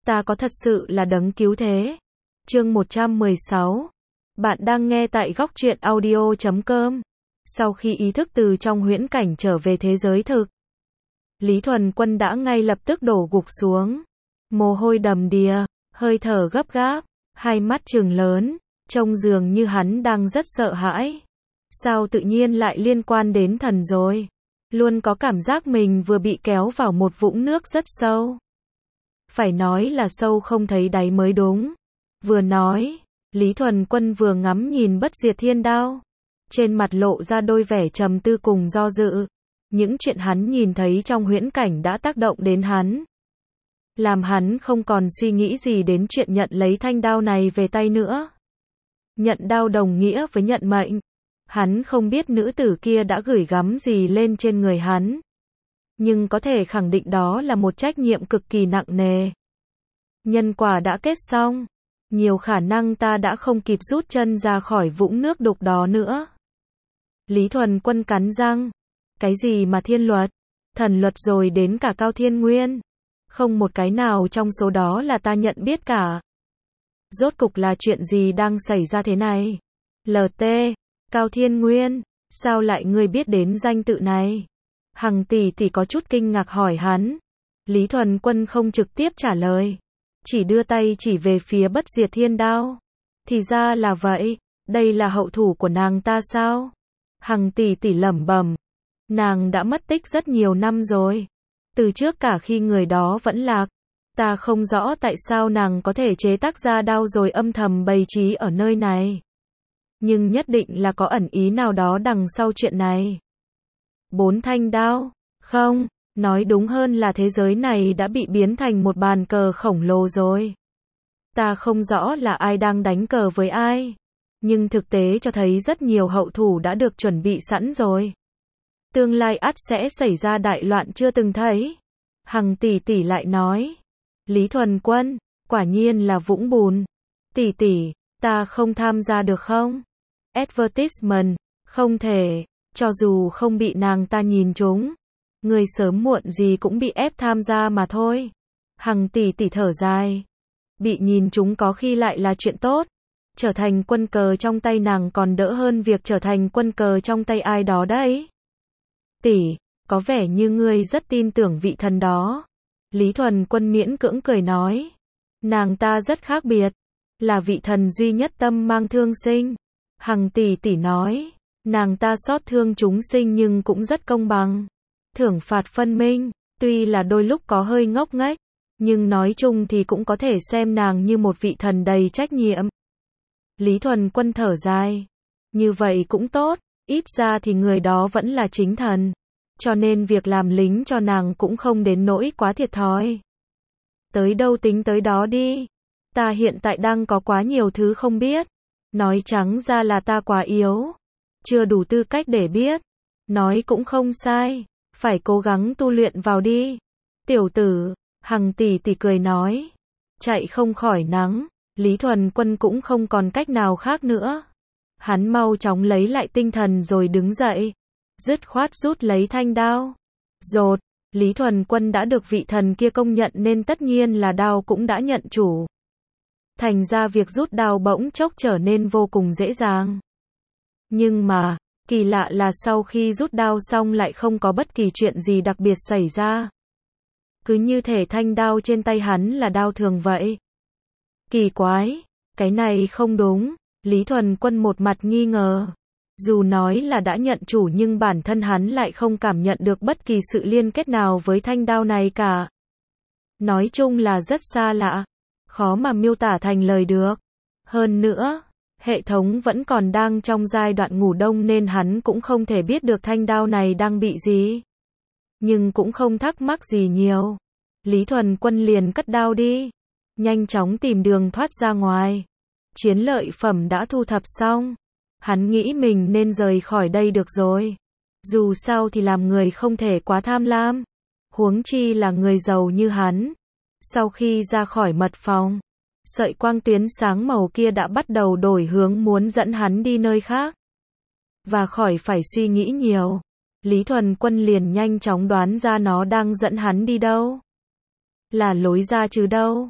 ta có thật sự là đấng cứu thế. Chương 116. Bạn đang nghe tại góc truyện audio.com. Sau khi ý thức từ trong huyễn cảnh trở về thế giới thực, Lý Thuần Quân đã ngay lập tức đổ gục xuống. Mồ hôi đầm đìa, hơi thở gấp gáp, hai mắt trừng lớn, trông dường như hắn đang rất sợ hãi. Sao tự nhiên lại liên quan đến thần rồi? Luôn có cảm giác mình vừa bị kéo vào một vũng nước rất sâu. Phải nói là sâu không thấy đáy mới đúng. Vừa nói, Lý Thuần Quân vừa ngắm nhìn bất diệt thiên đao. Trên mặt lộ ra đôi vẻ trầm tư cùng do dự. Những chuyện hắn nhìn thấy trong huyễn cảnh đã tác động đến hắn. Làm hắn không còn suy nghĩ gì đến chuyện nhận lấy thanh đao này về tay nữa. Nhận đao đồng nghĩa với nhận mệnh. Hắn không biết nữ tử kia đã gửi gắm gì lên trên người hắn. Nhưng có thể khẳng định đó là một trách nhiệm cực kỳ nặng nề. Nhân quả đã kết xong. Nhiều khả năng ta đã không kịp rút chân ra khỏi vũng nước đục đó nữa. Lý Thuần Quân cắn răng. Cái gì mà thiên luật, thần luật rồi đến cả Cao Thiên Nguyên. Không một cái nào trong số đó là ta nhận biết cả. Rốt cục là chuyện gì đang xảy ra thế này? LT, Cao Thiên Nguyên, sao lại ngươi biết đến danh tự này? Hằng tỷ tỷ có chút kinh ngạc hỏi hắn. Lý Thuần Quân không trực tiếp trả lời. Chỉ đưa tay chỉ về phía bất diệt thiên đao. Thì ra là vậy, đây là hậu thủ của nàng ta sao? Hằng tỷ tỷ lẩm bẩm. Nàng đã mất tích rất nhiều năm rồi. Từ trước cả khi người đó vẫn lạc. Ta không rõ tại sao nàng có thể chế tác ra đao rồi âm thầm bày trí ở nơi này. Nhưng nhất định là có ẩn ý nào đó đằng sau chuyện này. 4 thanh đao? Không, nói đúng hơn là thế giới này đã bị biến thành một bàn cờ khổng lồ rồi. Ta không rõ là ai đang đánh cờ với ai. Nhưng thực tế cho thấy rất nhiều hậu thủ đã được chuẩn bị sẵn rồi. Tương lai ắt sẽ xảy ra đại loạn chưa từng thấy. Hằng tỷ tỷ lại nói. Lý Thuần Quân, quả nhiên là vũng bùn. Tỷ tỷ, ta không tham gia được không? Advertisement, không thể, cho dù không bị nàng ta nhìn trúng. Người sớm muộn gì cũng bị ép tham gia mà thôi. Hằng tỷ tỷ thở dài. Bị nhìn trúng có khi lại là chuyện tốt. Trở thành quân cờ trong tay nàng còn đỡ hơn việc trở thành quân cờ trong tay ai đó đấy. Tỷ, có vẻ như ngươi rất tin tưởng vị thần đó. Lý Thuần Quân miễn cưỡng cười nói. Nàng ta rất khác biệt. Là vị thần duy nhất tâm mang thương sinh. Hằng tỷ tỷ nói. Nàng ta xót thương chúng sinh nhưng cũng rất công bằng. Thưởng phạt phân minh. Tuy là đôi lúc có hơi ngốc nghếch. Nhưng nói chung thì cũng có thể xem nàng như một vị thần đầy trách nhiệm. Lý Thuần Quân thở dài. Như vậy cũng tốt. Ít ra thì người đó vẫn là chính thần. Cho nên việc làm lính cho nàng cũng không đến nỗi quá thiệt thòi. Tới đâu tính tới đó đi. Ta hiện tại đang có quá nhiều thứ không biết. Nói trắng ra là ta quá yếu. Chưa đủ tư cách để biết. Nói cũng không sai. Phải cố gắng tu luyện vào đi. Tiểu tử, Hằng tỷ tỷ cười nói. Chạy không khỏi nắng. Lý Thuần Quân cũng không còn cách nào khác nữa. Hắn mau chóng lấy lại tinh thần rồi đứng dậy. Dứt khoát rút lấy thanh đao. Rột, Lý Thuần Quân đã được vị thần kia công nhận nên tất nhiên là đao cũng đã nhận chủ. Thành ra việc rút đao bỗng chốc trở nên vô cùng dễ dàng. Nhưng mà, kỳ lạ là sau khi rút đao xong lại không có bất kỳ chuyện gì đặc biệt xảy ra. Cứ như thể thanh đao trên tay hắn là đao thường vậy. Kỳ quái, cái này không đúng. Lý Thuần Quân một mặt nghi ngờ. Dù nói là đã nhận chủ nhưng bản thân hắn lại không cảm nhận được bất kỳ sự liên kết nào với thanh đao này cả. Nói chung là rất xa lạ. Khó mà miêu tả thành lời được. Hơn nữa, hệ thống vẫn còn đang trong giai đoạn ngủ đông nên hắn cũng không thể biết được thanh đao này đang bị gì. Nhưng cũng không thắc mắc gì nhiều. Lý Thuần Quân liền cất đao đi. Nhanh chóng tìm đường thoát ra ngoài. Chiến lợi phẩm đã thu thập xong. Hắn nghĩ mình nên rời khỏi đây được rồi. Dù sao thì làm người không thể quá tham lam. Huống chi là người giàu như hắn. Sau khi ra khỏi mật phòng, sợi quang tuyến sáng màu kia đã bắt đầu đổi hướng muốn dẫn hắn đi nơi khác. Và khỏi phải suy nghĩ nhiều. Lý Thuần Quân liền nhanh chóng đoán ra nó đang dẫn hắn đi đâu. Là lối ra chứ đâu.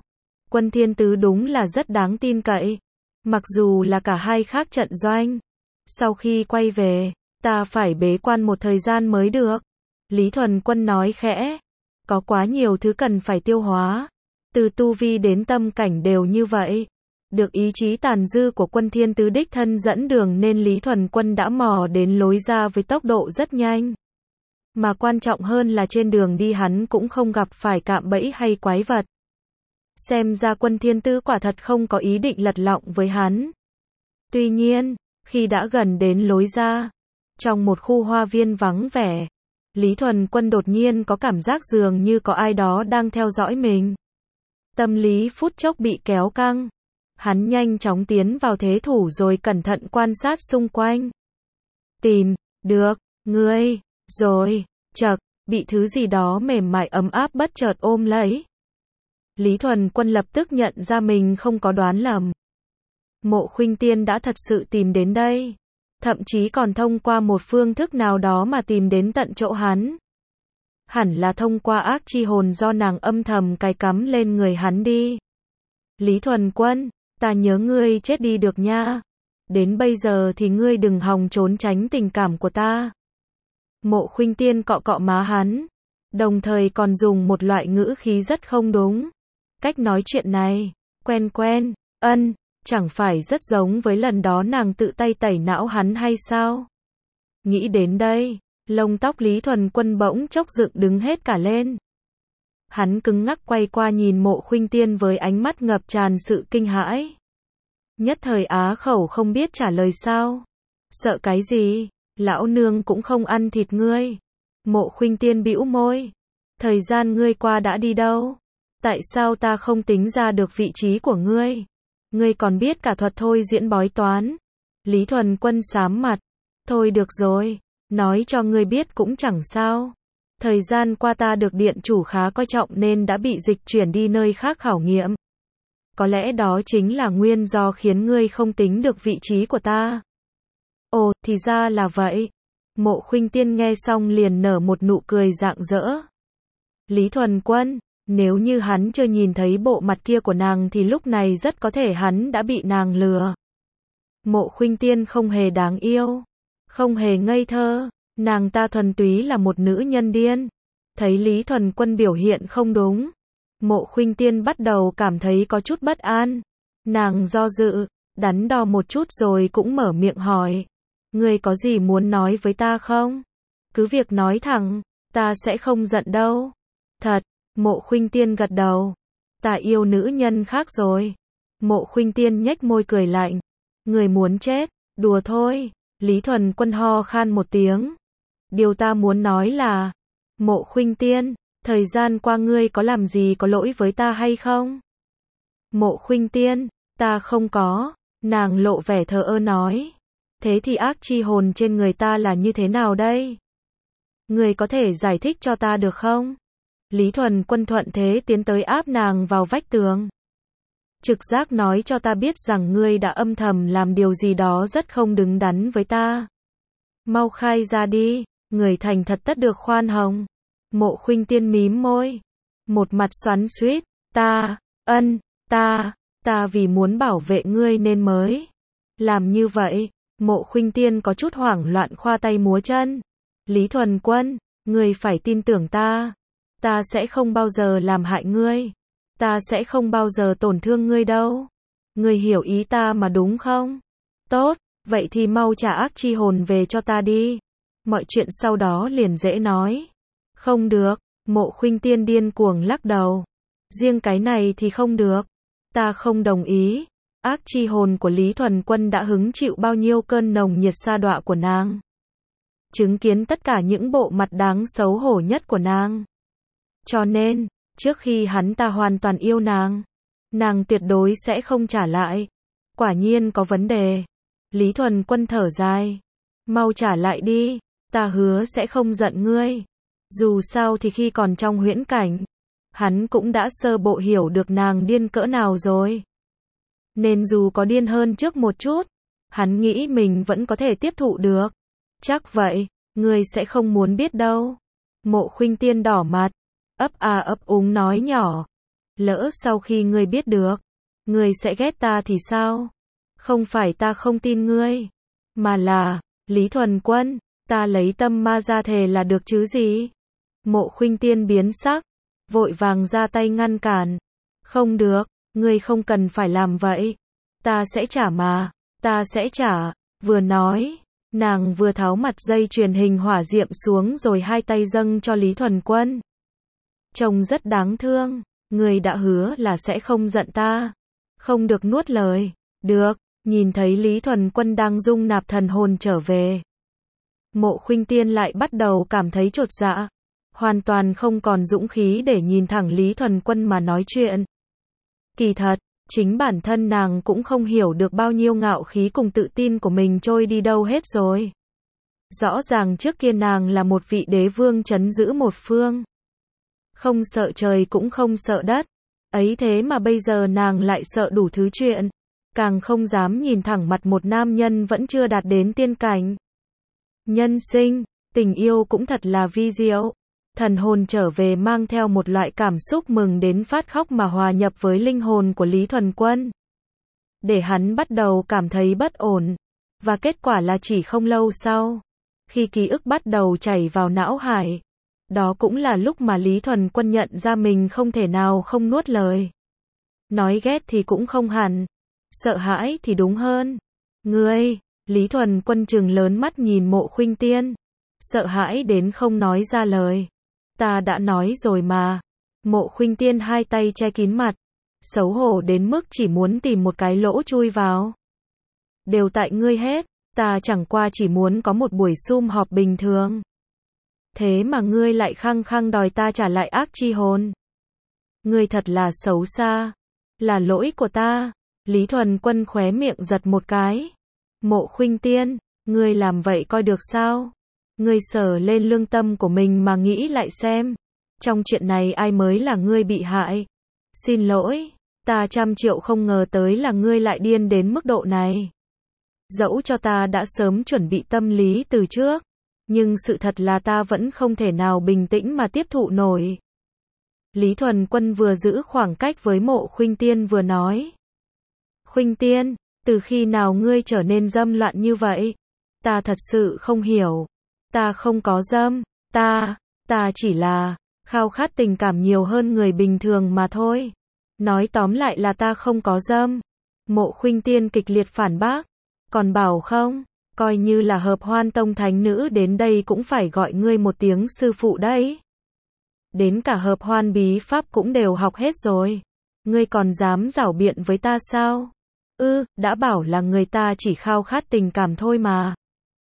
Quân Thiên Tứ đúng là rất đáng tin cậy. Mặc dù là cả hai khác trận doanh. Sau khi quay về, ta phải bế quan một thời gian mới được. Lý Thuần Quân nói khẽ. Có quá nhiều thứ cần phải tiêu hóa. Từ tu vi đến tâm cảnh đều như vậy. Được ý chí tàn dư của Quân Thiên Tứ đích thân dẫn đường nên Lý Thuần Quân đã mò đến lối ra với tốc độ rất nhanh. Mà quan trọng hơn là trên đường đi hắn cũng không gặp phải cạm bẫy hay quái vật. Xem ra Quân Thiên Tứ quả thật không có ý định lật lọng với hắn. Tuy nhiên, khi đã gần đến lối ra, trong một khu hoa viên vắng vẻ, Lý Thuần Quân đột nhiên có cảm giác dường như có ai đó đang theo dõi mình. Tâm lý phút chốc bị kéo căng. Hắn nhanh chóng tiến vào thế thủ rồi cẩn thận quan sát xung quanh. Tìm được ngươi rồi, chậc, bị thứ gì đó mềm mại ấm áp bất chợt ôm lấy. Lý Thuần Quân lập tức nhận ra mình không có đoán lầm. Mộ Khuynh Tiên đã thật sự tìm đến đây. Thậm chí còn thông qua một phương thức nào đó mà tìm đến tận chỗ hắn. Hẳn là thông qua ác chi hồn do nàng âm thầm cài cắm lên người hắn đi. Lý Thuần Quân, ta nhớ ngươi chết đi được nha. Đến bây giờ thì ngươi đừng hòng trốn tránh tình cảm của ta. Mộ Khuynh Tiên cọ cọ má hắn, đồng thời còn dùng một loại ngữ khí rất không đúng. Cách nói chuyện này, quen quen, chẳng phải rất giống với lần đó nàng tự tay tẩy não hắn hay sao? Nghĩ đến đây, lông tóc Lý Thuần Quân bỗng chốc dựng đứng hết cả lên. Hắn cứng ngắc quay qua nhìn Mộ Khuynh Tiên với ánh mắt ngập tràn sự kinh hãi. Nhất thời á khẩu không biết trả lời sao. Sợ cái gì? Lão nương cũng không ăn thịt ngươi. Mộ Khuynh Tiên bĩu môi. Thời gian ngươi qua đã đi đâu? Tại sao ta không tính ra được vị trí của ngươi? Ngươi còn biết cả thuật thôi diễn bói toán. Lý Thuần Quân sám mặt. Thôi được rồi, nói cho ngươi biết cũng chẳng sao. Thời gian qua ta được điện chủ khá coi trọng nên đã bị dịch chuyển đi nơi khác khảo nghiệm. Có lẽ đó chính là nguyên do khiến ngươi không tính được vị trí của ta. Ồ, thì ra là vậy. Mộ Khuynh Tiên nghe xong liền nở một nụ cười rạng rỡ. Lý Thuần Quân, nếu như hắn chưa nhìn thấy bộ mặt kia của nàng thì lúc này rất có thể hắn đã bị nàng lừa. Mộ Khuynh Tiên không hề đáng yêu, không hề ngây thơ, nàng ta thuần túy là một nữ nhân điên. Thấy Lý Thuần Quân biểu hiện không đúng, Mộ Khuynh Tiên bắt đầu cảm thấy có chút bất an. Nàng do dự, đắn đo một chút rồi cũng mở miệng hỏi. Ngươi có gì muốn nói với ta không? Cứ việc nói thẳng, ta sẽ không giận đâu. Thật, Mộ Khuynh Tiên gật đầu. Ta yêu nữ nhân khác rồi. Mộ Khuynh Tiên nhếch môi cười lạnh. Người muốn chết, đùa thôi. Lý Thuần Quân ho khan một tiếng. Điều ta muốn nói là, Mộ Khuynh Tiên, thời gian qua ngươi có làm gì có lỗi với ta hay không? Mộ Khuynh Tiên, ta không có. Nàng lộ vẻ thờ ơ nói. Thế thì ác chi hồn trên người ta là như thế nào đây? Ngươi có thể giải thích cho ta được không? Lý Thuần Quân thuận thế tiến tới áp nàng vào vách tường. Trực giác nói cho ta biết rằng ngươi đã âm thầm làm điều gì đó rất không đứng đắn với ta. Mau khai ra đi, người thành thật tất được khoan hồng. Mộ Khuynh Tiên mím môi, một mặt xoắn xuýt, ta vì muốn bảo vệ ngươi nên mới làm như vậy. Mộ Khuynh Tiên có chút hoảng loạn khoa tay múa chân. Lý Thuần Quân, ngươi phải tin tưởng ta. Ta sẽ không bao giờ làm hại ngươi. Ta sẽ không bao giờ tổn thương ngươi đâu. Ngươi hiểu ý ta mà đúng không? Tốt, vậy thì mau trả ác chi hồn về cho ta đi. Mọi chuyện sau đó liền dễ nói. Không được, Mộ Khuynh Tiên điên cuồng lắc đầu. Riêng cái này thì không được. Ta không đồng ý. Ác chi hồn của Lý Thuần Quân đã hứng chịu bao nhiêu cơn nồng nhiệt sa đọa của nàng. Chứng kiến tất cả những bộ mặt đáng xấu hổ nhất của nàng. Cho nên, trước khi hắn ta hoàn toàn yêu nàng tuyệt đối sẽ không trả lại. Quả nhiên có vấn đề. Lý Thuần Quân thở dài. Mau trả lại đi, ta hứa sẽ không giận ngươi. Dù sao thì khi còn trong huyễn cảnh, hắn cũng đã sơ bộ hiểu được nàng điên cỡ nào rồi. Nên dù có điên hơn trước một chút, hắn nghĩ mình vẫn có thể tiếp thụ được. Chắc vậy, ngươi sẽ không muốn biết đâu. Mộ Khuynh Tiên đỏ mặt, ấp úng nói nhỏ. Lỡ sau khi ngươi biết được, ngươi sẽ ghét ta thì sao? Không phải ta không tin ngươi, mà là, Lý Thuần Quân, ta lấy tâm ma ra thề là được chứ gì? Mộ Khuynh Tiên biến sắc, vội vàng ra tay ngăn cản. Không được, ngươi không cần phải làm vậy. Ta sẽ trả mà, ta sẽ trả. Vừa nói, nàng vừa tháo mặt dây chuyền hình hỏa diệm xuống rồi hai tay dâng cho Lý Thuần Quân. Trông rất đáng thương, ngươi đã hứa là sẽ không giận ta. Không được nuốt lời. Được, nhìn thấy Lý Thuần Quân đang dung nạp thần hồn trở về. Mộ Khuynh Tiên lại bắt đầu cảm thấy chột dạ. Hoàn toàn không còn dũng khí để nhìn thẳng Lý Thuần Quân mà nói chuyện. Kỳ thật, chính bản thân nàng cũng không hiểu được bao nhiêu ngạo khí cùng tự tin của mình trôi đi đâu hết rồi. Rõ ràng trước kia nàng là một vị đế vương trấn giữ một phương. Không sợ trời cũng không sợ đất. Ấy thế mà bây giờ nàng lại sợ đủ thứ chuyện. Càng không dám nhìn thẳng mặt một nam nhân vẫn chưa đạt đến tiên cảnh. Nhân sinh, tình yêu cũng thật là vi diệu. Thần hồn trở về mang theo một loại cảm xúc mừng đến phát khóc mà hòa nhập với linh hồn của Lý Thuần Quân. Để hắn bắt đầu cảm thấy bất ổn. Và kết quả là chỉ không lâu sau, khi ký ức bắt đầu chảy vào não hải, đó cũng là lúc mà Lý Thuần Quân nhận ra mình không thể nào không nuốt lời. Nói ghét thì cũng không hẳn, sợ hãi thì đúng hơn. Ngươi, Lý Thuần Quân trừng lớn mắt nhìn Mộ Khuynh Tiên, sợ hãi đến không nói ra lời. Ta đã nói rồi mà. Mộ Khuynh Tiên hai tay che kín mặt, xấu hổ đến mức chỉ muốn tìm một cái lỗ chui vào. Đều tại ngươi hết, ta chẳng qua chỉ muốn có một buổi sum họp bình thường. Thế mà ngươi lại khăng khăng đòi ta trả lại ác chi hồn. Ngươi thật là xấu xa, là lỗi của ta. Lý Thuần Quân khóe miệng giật một cái. Mộ Khuynh Tiên, ngươi làm vậy coi được sao? Ngươi sờ lên lương tâm của mình mà nghĩ lại xem. Trong chuyện này ai mới là ngươi bị hại? Xin lỗi, ta 100 triệu không ngờ tới là ngươi lại điên đến mức độ này. Dẫu cho ta đã sớm chuẩn bị tâm lý từ trước, nhưng sự thật là ta vẫn không thể nào bình tĩnh mà tiếp thụ nổi. Lý Thuần Quân vừa giữ khoảng cách với Mộ Khuynh Tiên vừa nói. Khuynh Tiên, từ khi nào ngươi trở nên dâm loạn như vậy? Ta thật sự không hiểu. Ta không có dâm, ta chỉ là khao khát tình cảm nhiều hơn người bình thường mà thôi. Nói tóm lại là ta không có dâm. Mộ Khuynh Tiên kịch liệt phản bác. Còn bảo không, coi như là Hợp Hoan Tông thánh nữ đến đây cũng phải gọi ngươi một tiếng sư phụ đấy. Đến cả Hợp Hoan bí pháp cũng đều học hết rồi. Ngươi còn dám giảo biện với ta sao? Đã bảo là người ta chỉ khao khát tình cảm thôi mà.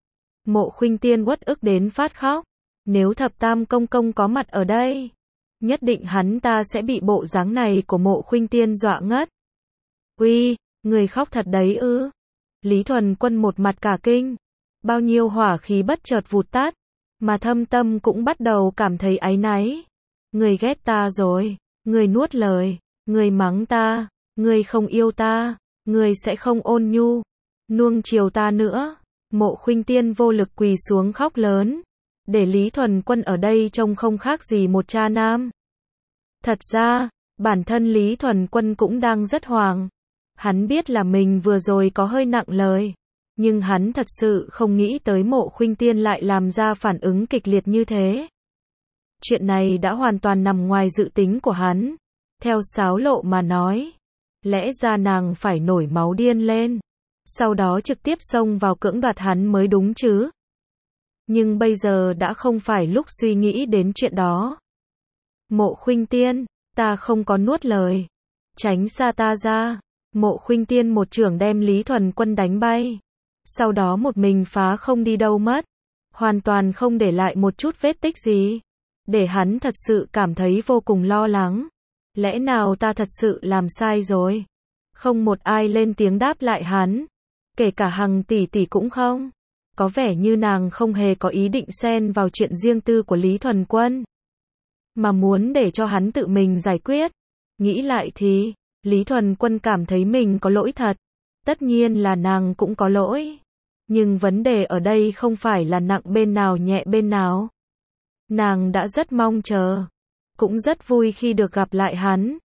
Mộ Khuynh Tiên uất ức đến phát khóc. Nếu Thập Tam Công Công có mặt ở đây, nhất định hắn ta sẽ bị bộ dáng này của Mộ Khuynh Tiên dọa ngất. Uy, người khóc thật đấy ư? Lý Thuần Quân một mặt cả kinh. Bao nhiêu hỏa khí bất chợt vụt tắt, mà thâm tâm cũng bắt đầu cảm thấy áy náy. Người ghét ta rồi, người nuốt lời, người mắng ta, người không yêu ta, người sẽ không ôn nhu, nuông chiều ta nữa. Mộ Khuynh Tiên vô lực quỳ xuống khóc lớn, để Lý Thuần Quân ở đây trông không khác gì một cha nam. Thật ra, bản thân Lý Thuần Quân cũng đang rất hoảng. Hắn biết là mình vừa rồi có hơi nặng lời, nhưng hắn thật sự không nghĩ tới Mộ Khuynh Tiên lại làm ra phản ứng kịch liệt như thế. Chuyện này đã hoàn toàn nằm ngoài dự tính của hắn. Theo sáo lộ mà nói, lẽ ra nàng phải nổi máu điên lên, sau đó trực tiếp xông vào cưỡng đoạt hắn mới đúng chứ. Nhưng bây giờ đã không phải lúc suy nghĩ đến chuyện đó. Mộ Khuynh Tiên, ta không có nuốt lời. Tránh xa ta ra. Mộ Khuynh Tiên một chưởng đem Lý Thuần Quân đánh bay. Sau đó một mình phá không đi đâu mất. Hoàn toàn không để lại một chút vết tích gì. Để hắn thật sự cảm thấy vô cùng lo lắng. Lẽ nào ta thật sự làm sai rồi? Không một ai lên tiếng đáp lại hắn. Kể cả Hằng tỷ tỷ cũng không. Có vẻ như nàng không hề có ý định xen vào chuyện riêng tư của Lý Thuần Quân, mà muốn để cho hắn tự mình giải quyết. Nghĩ lại thì, Lý Thuần Quân cảm thấy mình có lỗi thật. Tất nhiên là nàng cũng có lỗi. Nhưng vấn đề ở đây không phải là nặng bên nào nhẹ bên nào. Nàng đã rất mong chờ, cũng rất vui khi được gặp lại hắn.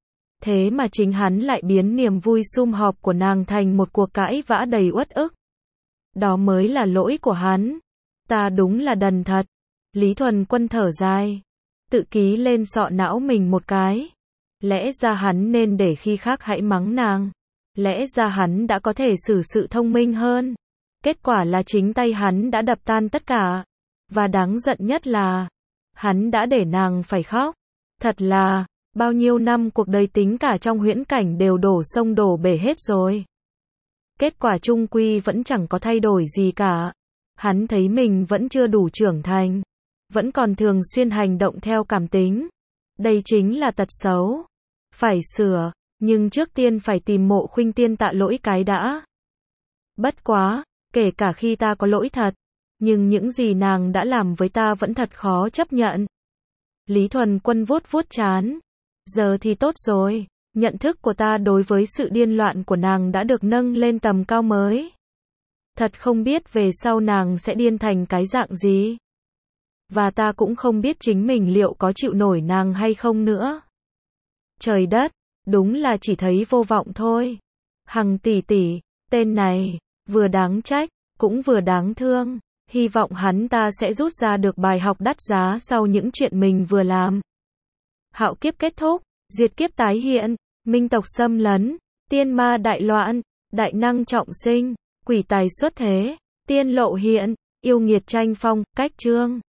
Thế mà chính hắn lại biến niềm vui sum họp của nàng thành một cuộc cãi vã đầy uất ức. Đó mới là lỗi của hắn. Ta đúng là đần thật. Lý Thuần Quân thở dài. Tự ký lên sọ não mình một cái. Lẽ ra hắn nên để khi khác hãy mắng nàng. Lẽ ra hắn đã có thể xử sự thông minh hơn. Kết quả là chính tay hắn đã đập tan tất cả. Và đáng giận nhất là hắn đã để nàng phải khóc. Thật là, bao nhiêu năm cuộc đời tính cả trong huyễn cảnh đều đổ sông đổ bể hết rồi. Kết quả chung quy vẫn chẳng có thay đổi gì cả. Hắn thấy mình vẫn chưa đủ trưởng thành. Vẫn còn thường xuyên hành động theo cảm tính. Đây chính là tật xấu. Phải sửa, nhưng trước tiên phải tìm Mộ Khuynh Tiên tạ lỗi cái đã. Bất quá, kể cả khi ta có lỗi thật, nhưng những gì nàng đã làm với ta vẫn thật khó chấp nhận. Lý Thuần Quân vuốt vuốt trán. Giờ thì tốt rồi, nhận thức của ta đối với sự điên loạn của nàng đã được nâng lên tầm cao mới. Thật không biết về sau nàng sẽ điên thành cái dạng gì. Và ta cũng không biết chính mình liệu có chịu nổi nàng hay không nữa. Trời đất, đúng là chỉ thấy vô vọng thôi. Hằng tỷ tỷ, tên này, vừa đáng trách, cũng vừa đáng thương. Hy vọng hắn ta sẽ rút ra được bài học đắt giá sau những chuyện mình vừa làm. Hạo kiếp kết thúc, diệt kiếp tái hiện, minh tộc xâm lấn, tiên ma đại loạn, đại năng trọng sinh, quỷ tài xuất thế, tiên lộ hiện, yêu nghiệt tranh phong, cách chương.